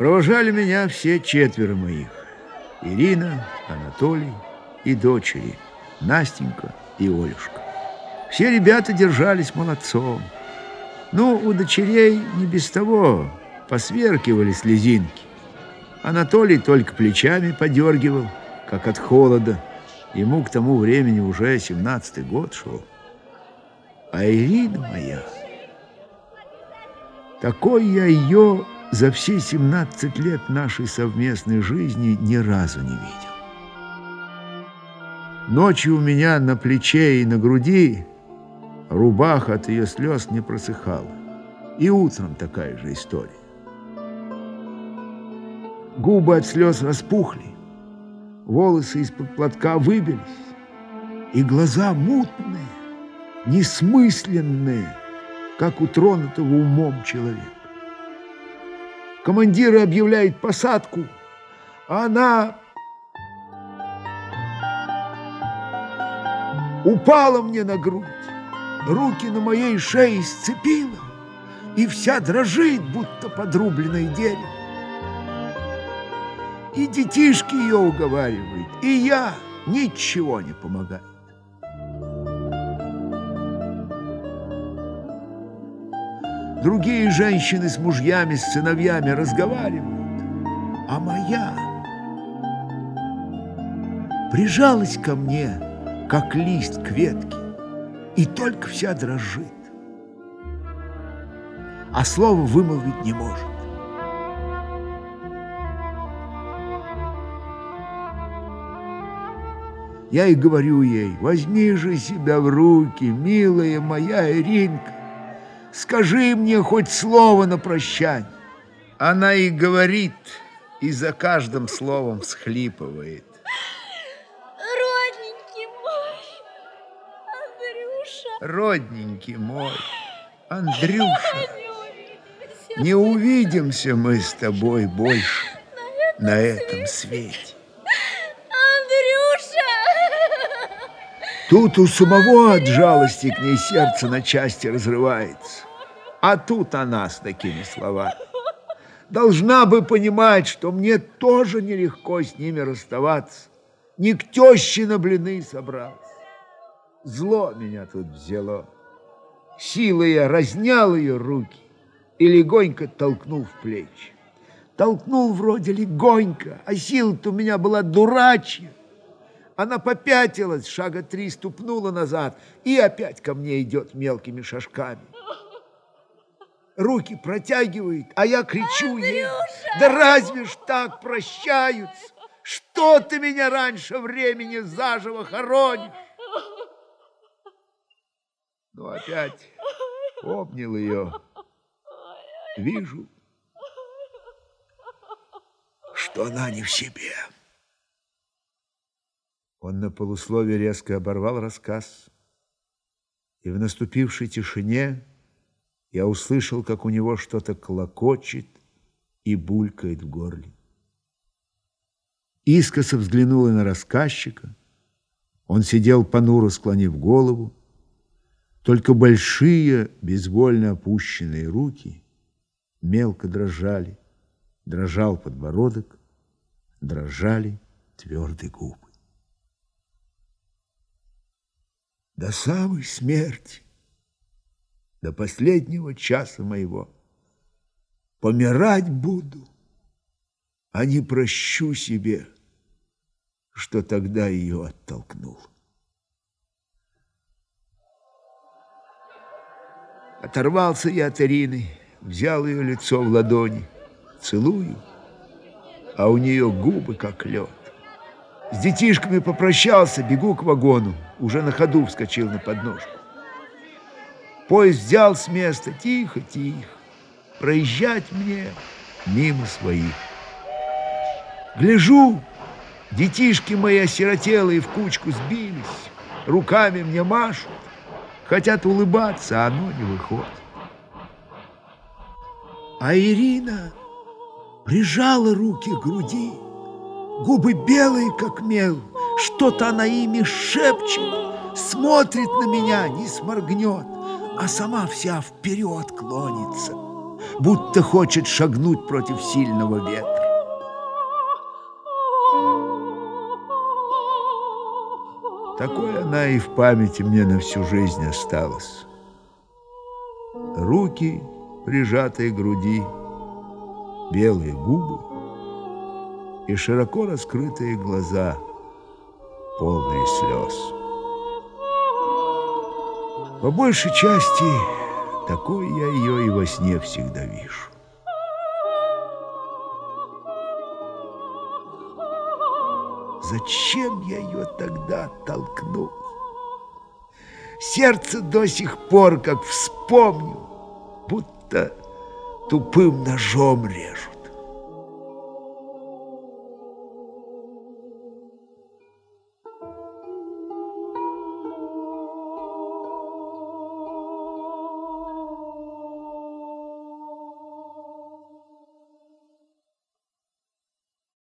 Провожали меня все четверо моих: Ирина, Анатолий и дочери Настенька и Олюшка. Все ребята держались молодцом. Ну, у дочерей не без того посверкивали слезинки. Анатолий только плечами подергивал, как от холода. Ему к тому времени уже 17-й год шел. А Ирина моя, такой я ее за все 17 лет нашей совместной жизни ни разу не видел. Ночью у меня на плече и на груди рубаха от ее слез не просыхала. И утром такая же история. Губы от слез распухли, волосы из-под платка выбились, и глаза мутные, несмысленные, как у тронутого умом человека. Командир объявляет посадку, а она упала мне на грудь, руки на моей шее сцепила и вся дрожит, будто подрубленное дерево. И детишки ее уговаривают, и я, ничего не помогает. Другие женщины с мужьями, с сыновьями разговаривают, а моя прижалась ко мне, как лист к ветке, и только вся дрожит, а слова вымолвить не может. Я и говорю ей: возьми же себя в руки, милая моя Иринка, скажи мне хоть слово на прощание. Она и говорит, и за каждым словом всхлипывает. Родненький мой, Андрюша. Родненький мой, Андрюша. Не увидимся мы с тобой больше на этом свете. Тут у самого от жалости к ней сердце на части разрывается. А тут она с такими словами. Должна бы понимать, что мне тоже нелегко с ними расставаться. Не к теще на блины собрался. Зло меня тут взяло. Силой я разнял ее руки и легонько толкнул в плечи. Толкнул вроде легонько, а сила-то у меня была дурачья. Она попятилась, шага 3 ступнула назад и опять ко мне идет мелкими шажками. Руки протягивает, а я кричу ей: да разве ж так прощаются? Что ты меня раньше времени заживо хоронишь? Ну, опять обнял ее. Вижу, что она не в себе. Он на полусловие резко оборвал рассказ, и в наступившей тишине я услышал, как у него что-то клокочет и булькает в горле. Искоса взглянула на рассказчика. Он сидел понуро, склонив голову. Только большие, безвольно опущенные руки мелко дрожали. Дрожал подбородок, дрожали твердые губы. До самой смерти, до последнего часа моего, помирать буду, а не прощу себе, что тогда ее оттолкнул. Оторвался я от Ирины, взял ее лицо в ладони, целую, а у нее губы как лед. С детишками попрощался, бегу к вагону, уже на ходу вскочил на подножку. Поезд взял с места, тихо-тихо, проезжать мне мимо своих. Гляжу, детишки мои осиротелые в кучку сбились, руками мне машут, хотят улыбаться, а оно не выходит. А Ирина прижала руки к груди, губы белые, как мел, что-то она ими шепчет, смотрит на меня, не сморгнет, а сама вся вперед клонится. будто хочет шагнуть против сильного ветра. Такой она и в памяти мне на всю жизнь осталась. Руки, прижатые к груди, белые губы и широко раскрытые глаза, полные слез. По большей части, такой я ее и во сне всегда вижу. Зачем я ее тогда оттолкнул? Сердце до сих пор, как вспомню, будто тупым ножом режут.